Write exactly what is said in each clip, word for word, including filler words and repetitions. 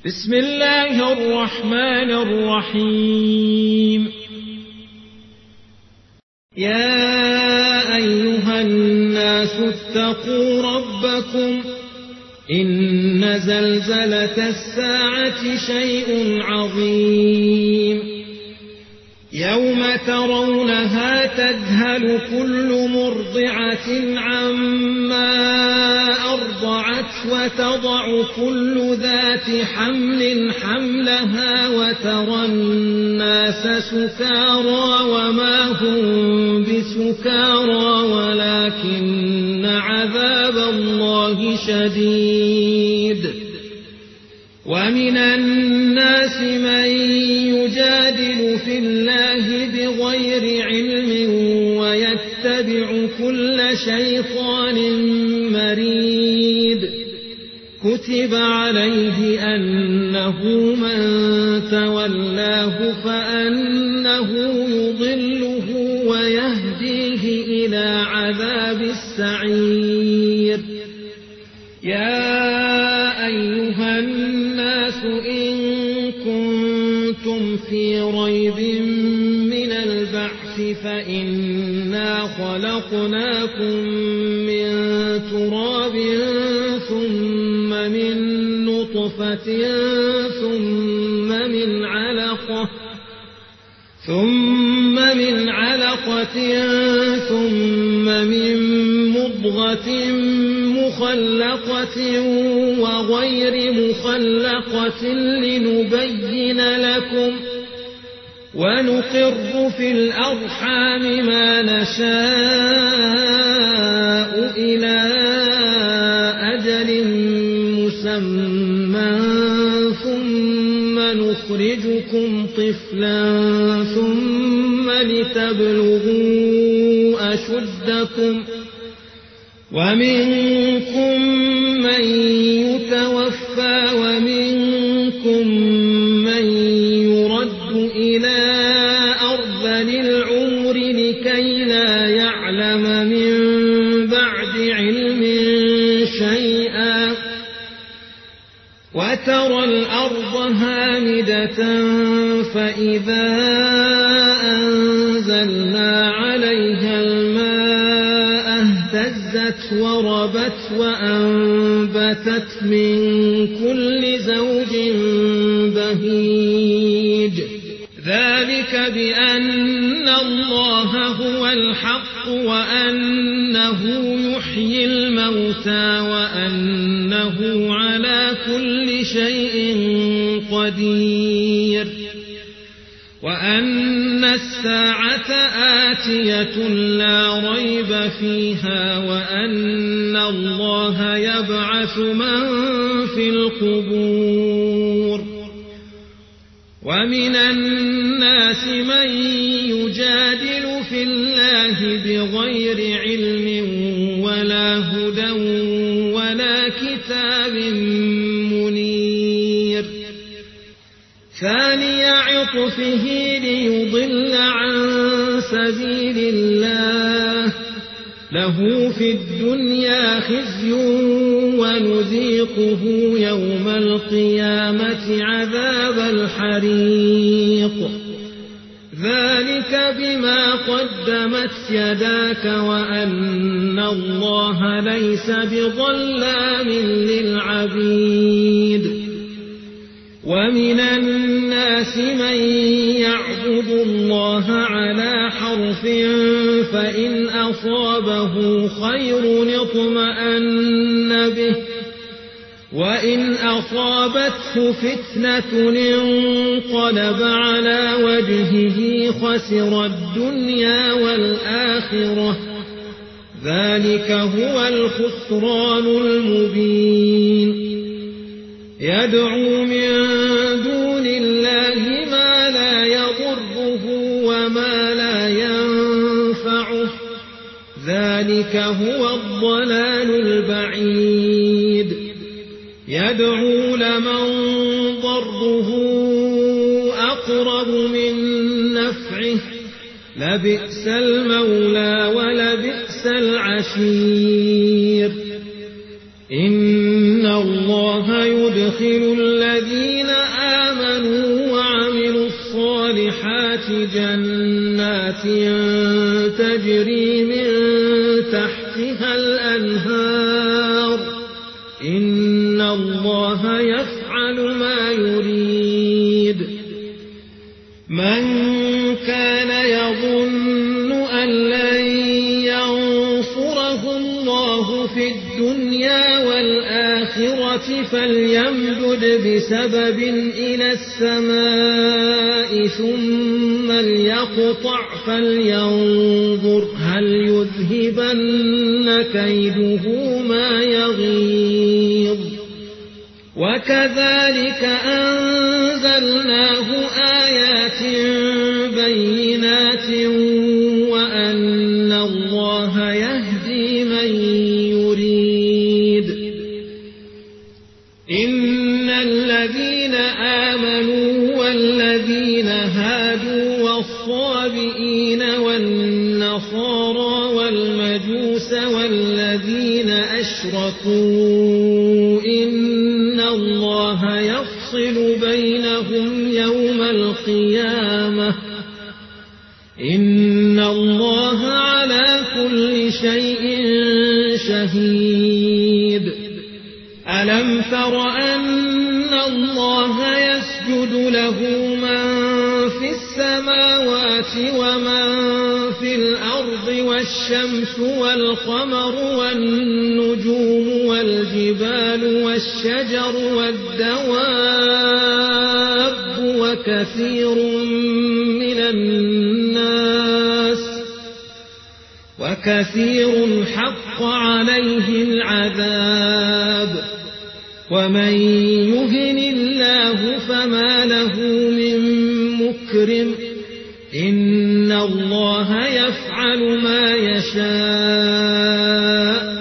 بسم الله الرحمن الرحيم. يا أيها الناس اتقوا ربكم إن زلزلة الساعة شيء عظيم يوم ترونها تذهل كل مرضعة عما أرضعت وتضع كل ذات حمل حملها وترى الناس سكارى وما هم بسكارى ولكن عذاب الله شديد. ومن الناس من يجادل في الله بغير علم ويتبع كل شيطان مريد. كتب عليه أنه من تولاه فأنه يضله ويهديه إلى عذاب السعير. يا أيها الناس إن كنتم في ريب من البعث فإنا خلقناكم من تراب ثم من نطفة ثم من علقة ثم من علقة ثم من مضغة مخلقة وغير مخلقة لنبين لكم ونقر في الأرحام ما نشاء إلى أجل مسمى ثم نخرجكم طفلا ثم لتبلغوا أشدكم ومنكم من يتوفى ومنكم من يرد إلى أرذل العمر لكي لا يعلم من بعد علم شيئا. وترى الأرض هامدة فإذا أنزلنا عليها الماء اهتزت وربت وأنبتت من كل زوج بهيج. ذلك بأن الله هو الحق وأنه يحيي الموتى وأنه على كل شيء قدير وأن الساعة آتية لا ريب فيها وأن الله يبعث من في القبور. ومن الناس من يجادل في الله بغير علم ولا هدى ولا كتاب منير. ثاني عطفه ليضل عن سبيل الله له في الدنيا خزي ونذيقه يوم القيامة عذاب الحريق. ذلك بما قدمت يداك وأن الله ليس بظلام للعبيد. ومن الناس من يعبد الله على حرف فإن أصابه خير اطمأن به وإن أصابته فتنة انقلب على وجهه خسر الدنيا والآخرة. ذلك هو الخسران المبين. يدعو من دون الله ما لا يضره وما لا ينفعه. ذلك هو الضلال البعيد. يدعو لمن ضره أقرب من نفعه لبئس المولى ولبئس العشير. إن الله يدخل يدخل الذين آمنوا وعملوا الصالحات جنات تجري من تحتها الأنهار إن الله يفعل ما يريد. من كان يظن أن لن ينصره الله في الدنيا والآخرة فليمدد بسبب إلى السماء ثم ليقطع فلينظر هل يذهبن كيده ما يغيظ. وكذلك أنزلناه آيات بينات وأن الله يهدي من يريد. إن الذين آمنوا والذين هادوا والصابئين والنصارى والمجوس والذين أشركوا إن الله يفصل بينهم يوم القيامة إن الله على كل شيء شهيد. ألم تر أن الله يسجد له من في السماوات ومن في الأرض والشمس والقمر والنجوم والجبال والشجر والدواب وكثير من الناس وكثير حق عليه العذاب ومن يهن الله فما له من مكرم إن الله يفعل ما يشاء.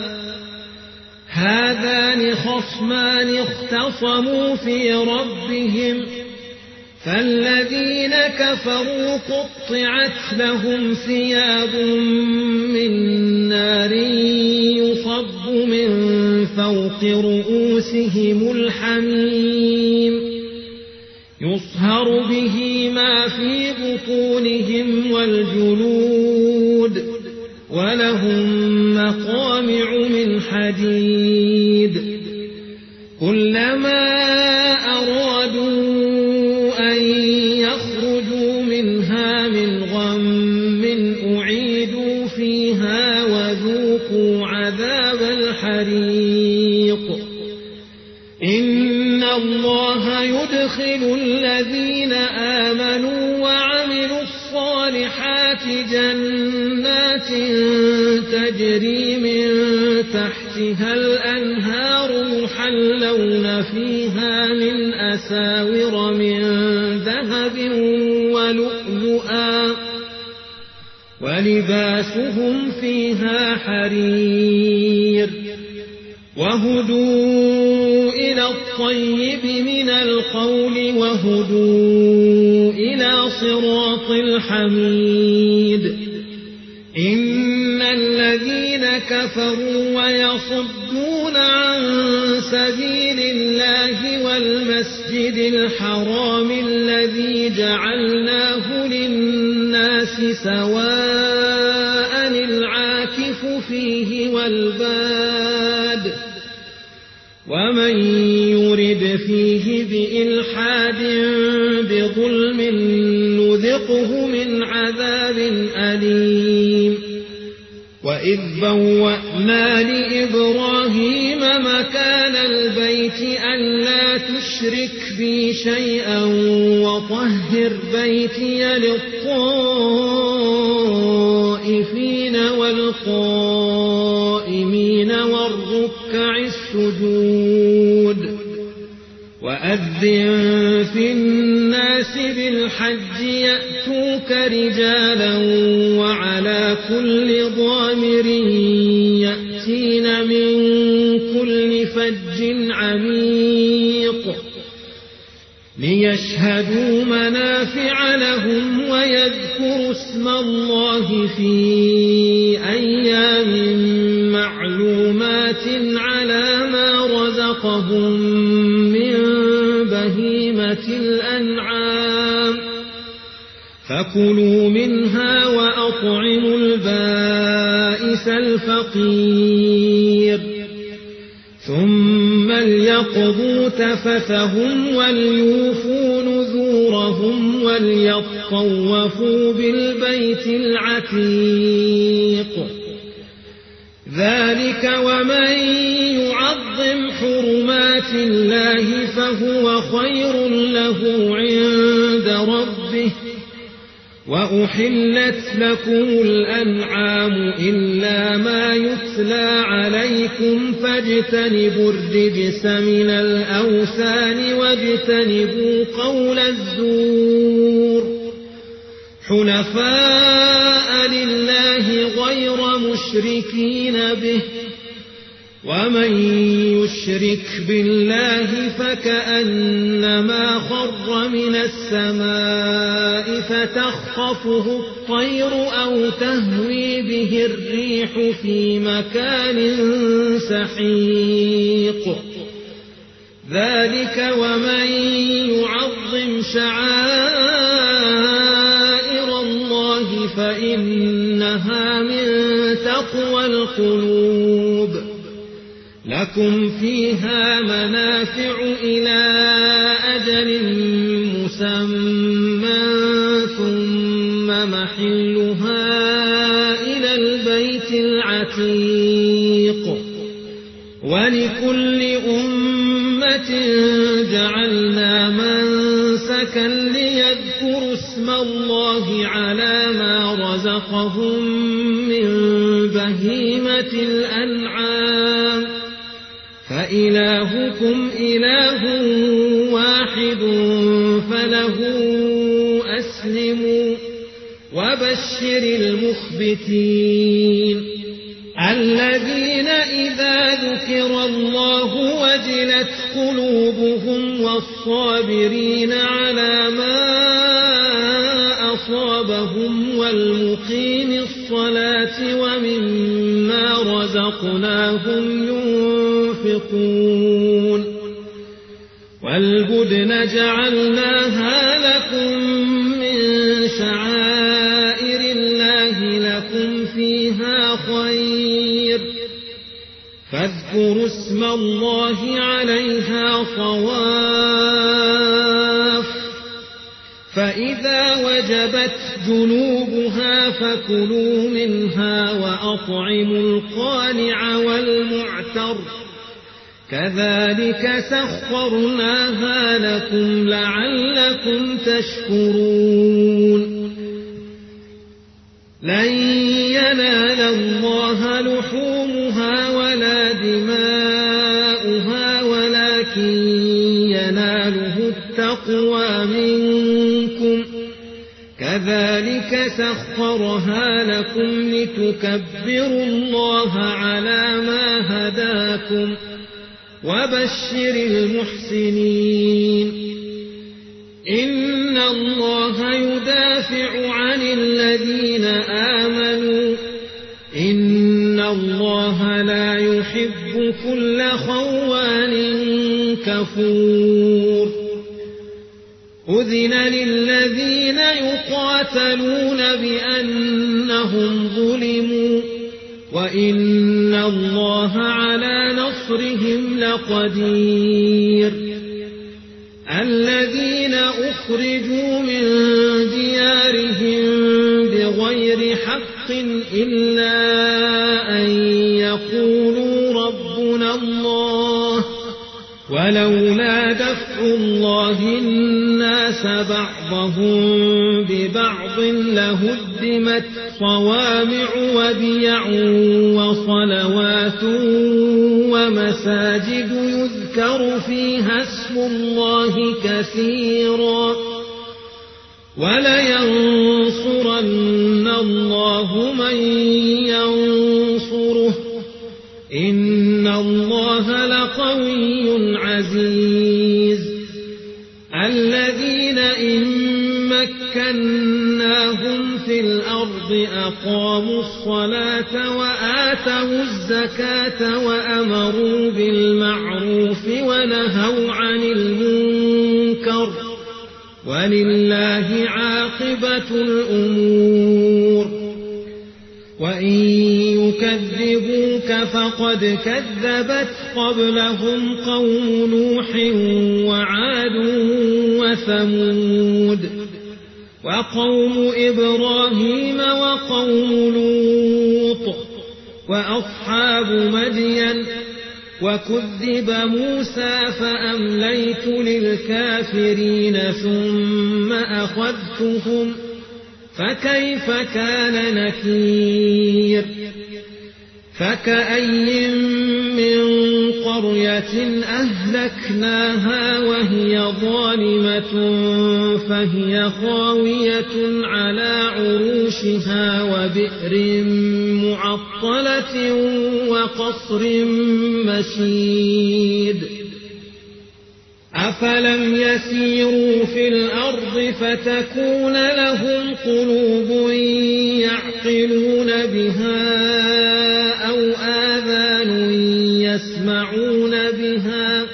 هذان خصمان اختصموا في ربهم فالذين كفروا قطعت لهم ثياب من نار يصب من فوق رؤوسهم الحميم يصهر به ما في بطونهم والجلود ولهم مقامع من حديد كلما أرادوا أن يخرجوا منها من غم أعيدوا فيها وذوقوا عذاب الحريق. إن الله يدخل الذين آمنوا وعملوا الصالحات جنات تجري من تحتها الأنهار يحلون فيها من أساور من ذهب ولؤلؤا ولباسهم فيها حرير وهدوا إلى الطيب من القول وهدوا إلى صراط الحميد. إن الذين كفروا ويصدون عن سبيل الله والمسجد الحرام الذي جعلناه للناس سواء العاكف فيه والباد ومن يرد فيه بإلحاد بظلم نذقه من عذاب أليم. وإذ بوأنا لإبراهيم مكان البيت ألا تشرك بي شيئا وطهر بيتي للطائفين والقائمين والركع السجود. وأذن في الناس بالحج يأتوك رجالا وعلى كل ضامر يأتين من كل فج عميق ليشهدوا منافع لهم ويذكروا اسم الله في أيام معلومات على ما رزقهم من بهيمة الأنعام فكلوا منها وأطعموا البائس الفقير ثم ليقضوا تفثهم وليوفوا نذورهم وليطوفوا بالبيت العتيق ذلك ومن يعظم حرمات الله فهو خير له عند ربه وأحلت لكم الأنعام إلا ما يتلى عليكم فاجتنبوا الرجس من الأوثان واجتنبوا قول الزور حنفاء لله غير مشركين به ومن يشرك بالله فكأنما خر من السماء فتخطفه الطير أو تهوي به الريح في مكان سحيق ذلك ومن يعظم شعائر الله فإنها من تقوى القلوب لكم فيها منافع إلى أجل مسمى ثم محلها إلى البيت العتيق ولكل أمة جعلنا منسكا ليذكروا اسم الله على ما رزقهم من بهيمة الأنعام فإلهكم إله واحد فله أسلموا وبشر المخبتين الذين إذا ذكر الله وجلت قلوبهم والصابرين على ما أصابهم والمقيم الصلاة ومما رزقناهم ينفقون والبدن جعلناها لكم من شعائر الله لكم فيها خير فاذكروا اسم الله عليها صواف فإذا وجبت جنوبها فكلوا منها وأطعموا القانع والمعتر كذلك سخرناها لكم لعلكم تشكرون لن ينال الله لحومها ولا دماؤها ولكن يناله التقوى منكم كذلك سخرها لكم لتكبروا الله على ما هداكم وبشر المحسنين إن الله يدافع عن الذين آمنوا إن الله لا يحب كل خوان كفور أذن للذين يقاتلون بأنهم ظلموا وإن الله على نصرهم لقدير الذين أخرجوا من ديارهم بغير حق إلا أن يقولوا ربنا الله ولولا دفع الله الناس بعضهم ببعض لهدمت صوامع وبيع وصلوات ومساجد يذكر فيها اسم الله كثيرا ولينصرن الله من ينصره إن الله لقوي عزيز الذين إن مكناهم في الأرض أقاموا الصلاة وآتوا الزكاة وأمروا بالمعروف ونهوا عن المنكر ولله عاقبة الأمور. وإن يكذبوك فقد كذبت قبلهم قوم نوح وعاد وثمود وقوم إبراهيم وقوم لوط وأصحاب مدين وكذب موسى فأمليت للكافرين ثم أخذتهم فكيف كان نكير. فكأي من قرية أهلكناها وهي ظالمة فهي خاوية على عروشها وبئر معطلة وقصر مشيد. أفلم يسيروا في الأرض فتكون لهم قلوب يعقلون بها أو آذان يسمعون بها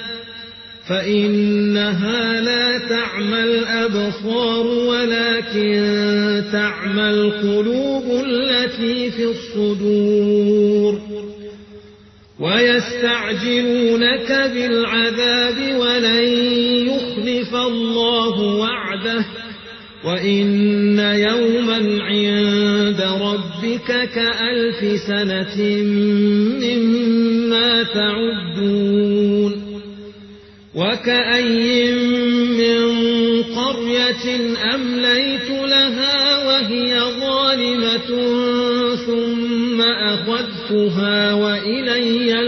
فإنها لا تعمى الأبصار ولكن تعمى القلوب التي في الصدور. ويستعجلونك بالعذاب ولن يخلف الله وعده وإن يوما عند ربك كألف سنة مما تعدون. وكأي من قرية أمليت لها وهي ظالمة ثم أخذتها وإلي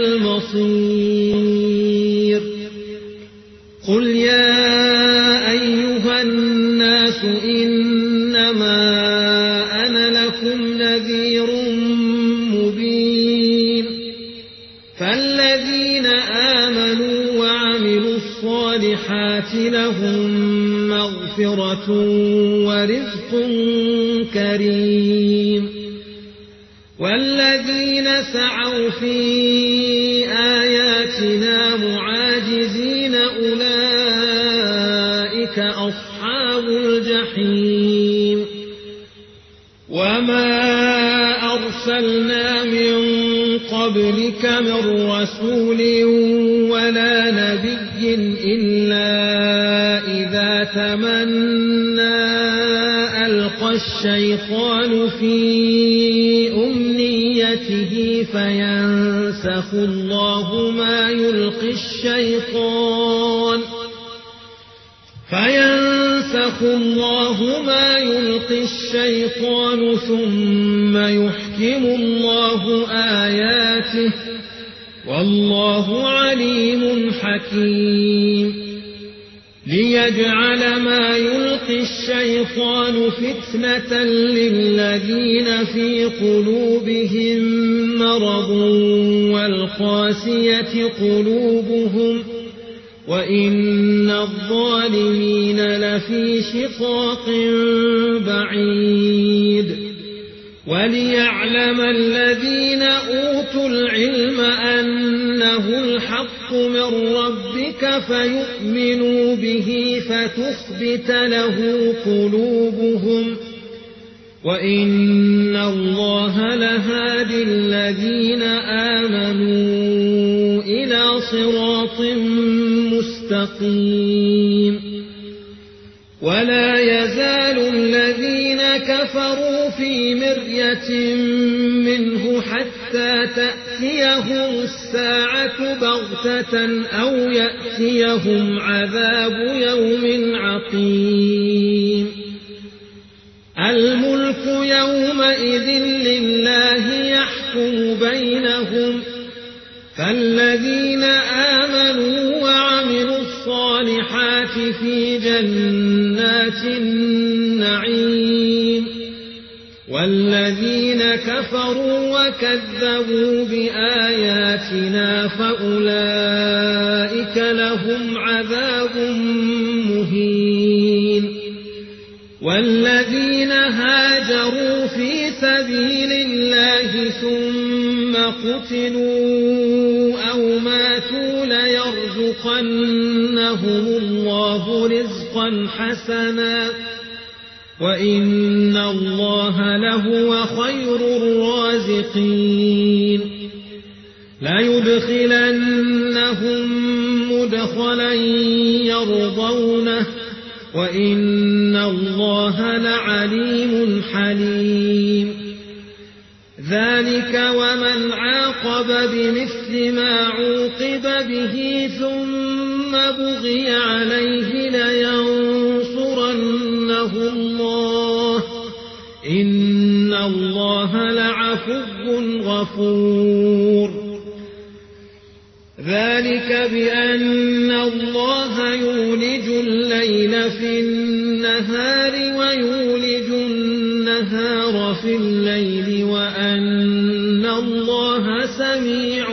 المصير. قل يا أيها الناس إنما أنا لكم نذير مبين. فالذين آمنوا وعملوا الصالحات لهم مغفرة ورزق كريم. والذين سعوا في آياتنا معاجزين أولئك أصحاب الجحيم. وما أرسلنا من قبلك من رسول ولا نبي إلا إذا تمنى ألقى الشيطان في أمنيته فينسخ الله ما يلقي الشيطان فينسخ الله ما يلقي الشيطان ثم يحكم الله آياته والله عليم حكيم. ليجعل ما يلقي الشيطان فتنة للذين في قلوبهم مرض والقاسية قلوبهم وإن الظالمين لفي شقاق بعيد. وليعلم الذين أوتوا العلم أنه الحق من ربك فيؤمنوا به فتخبت له قلوبهم وإن الله لهادي الذين آمنوا إلى صراط مستقيم. ولا يزال الذين كفروا في مرية منه حتى تأتيهم الساعة بغتة أو يأتيهم عذاب يوم عقيم. الملك يومئذ لله يحكم بينهم فالذين آمنوا وعملوا الصالحات في جنات النعيم والذين كفروا وكذبوا بآياتنا فأولئك لهم عذاب مهين. والذين هاجروا في سبيل الله ثم قتلوا أو ماتوا ليرزقنهم الله رزقا رزقا حسنا وإن الله لهو خير الرازقين لا يدخلنهم مدخلا يرضونه وإن الله لعليم حليم ذلك ومن عاقب بمثل ما عوقب به ثم بغي عليه لينصرنه الله إن الله لعفو غفور ذلك بأن الله يولج الليل في النهار ويولج النهار في الليل وأن الله سميع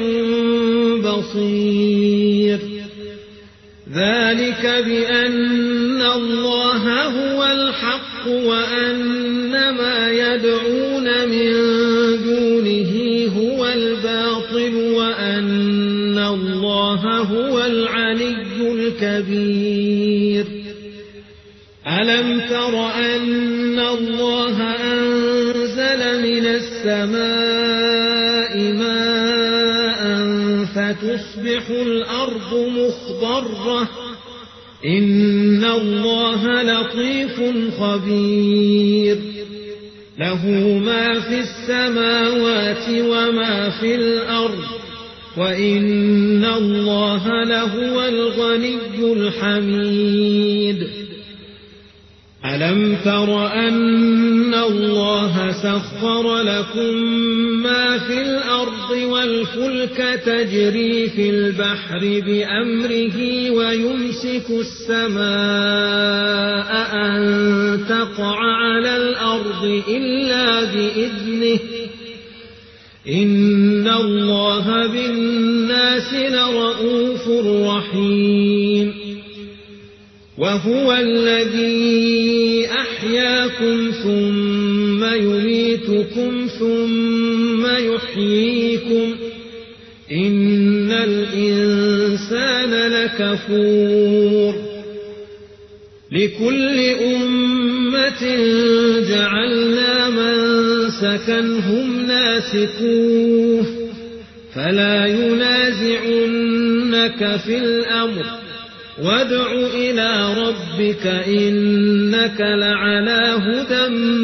بصير ذلك بأن الله هو الحق وأن ما يدعون من دونه هو الباطل وأن الله هو العلي الكبير ألم تر أن الله أنزل من السماء ماء فتصبح الأرض مخضرة إن الله لطيف خبير له ما في السماوات وما في الأرض وإن الله لهو الغني الحميد ألم تر أن الله سخر لكم ما في الأرض والفلك تجري في البحر بأمره ويمسك السماء أن تقع على الأرض إلا بإذنه إن الله بالناس لرؤوف رحيم وهو الذي أحياكم ثم يميتكم ثم يحييكم إن الإنسان لكفور لكل أمة جعلنا منسكا هم ناسكوه فلا ينازعنك في الأمر وادع إلى ربك إنك لعلى هدى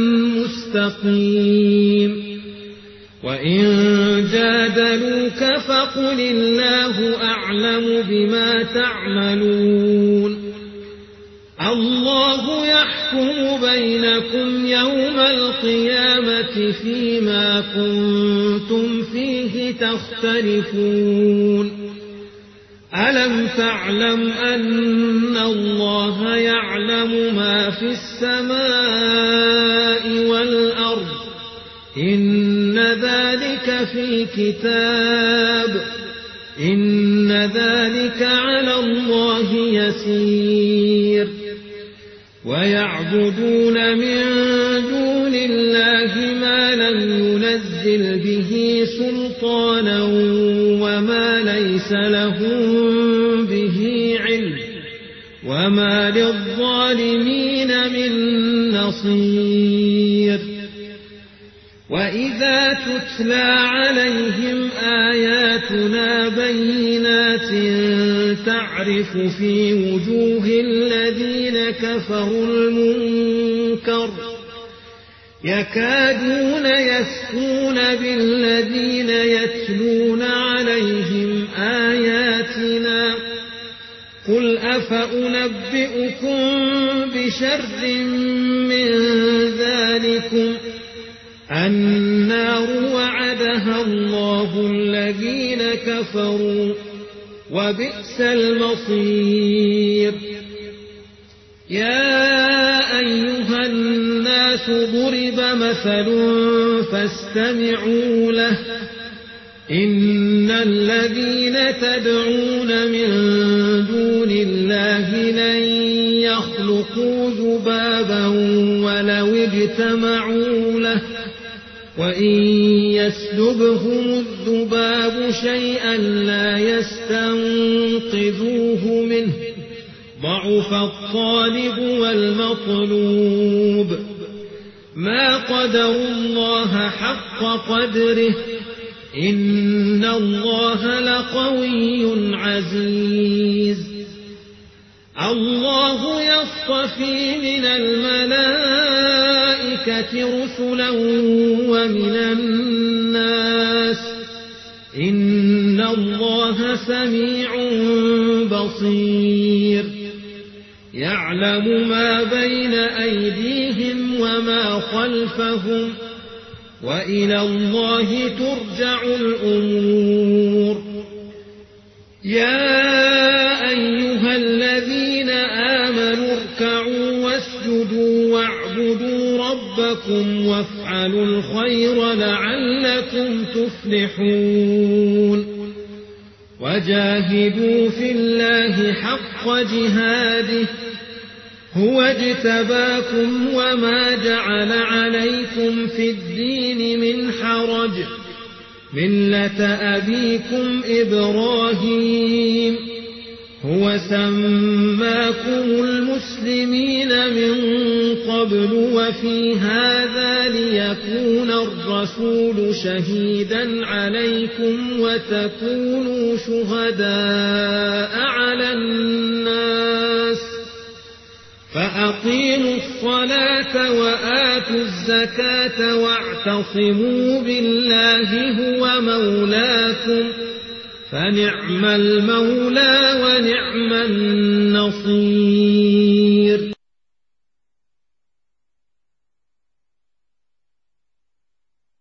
مستقيم وإن جادلوك فقل الله أعلم بما تعملون الله يحكم بينكم يوم القيامة فيما كنتم فيه تختلفون ألم تعلم أن الله يعلم ما في السماء والأرض إن ذلك في كتاب إن ذلك على الله يسير ويعبدون من دون الله ما لم ينزل به سلطانا وما ليس لهم به علم وما للظالمين من نصير وإذا تتلى عليهم آياتنا بينات تعرف في وجوه الذين كفروا المنكر يكادون يسقون بالذين يتلون عليهم آياتنا قل أفأنبئكم بشر من ذلكم النار وعدها الله الذين كفروا وبئس المصير يا أيها الناس ضرب مثل فاستمعوا له إن الذين تدعون من دون الله لن يخلقوا ذبابا ولو اجتمعوا له وإن يسلبهم الذباب شيئا لا يستنقذوه منه ضعف الطالب والمطلوب ما قدروا الله حق قدره إن الله لقوي عزيز الله يصطفي من الملائكة رسلا ومن الناس إن الله سميع بصير يعلم ما بين أيديهم وما خلفهم وإلى الله ترجع الأمور يا أيها الذين آمنوا اركعوا واسجدوا واعبدوا ربكم وافعلوا الخير لعلكم تفلحون وجاهدوا في الله حق جهاده هو اجتباكم وما جعل عليكم في الدين من حرج ملة أبيكم إبراهيم هو سماكم المسلمين من قبل وفي هذا ليكون الرسول شهيدا عليكم وتكونوا شهداء على الناس فأقيموا الصلاة وآتوا الزكاة واعتصموا بالله هو مولاكم فنعم المولى ونعم النصير.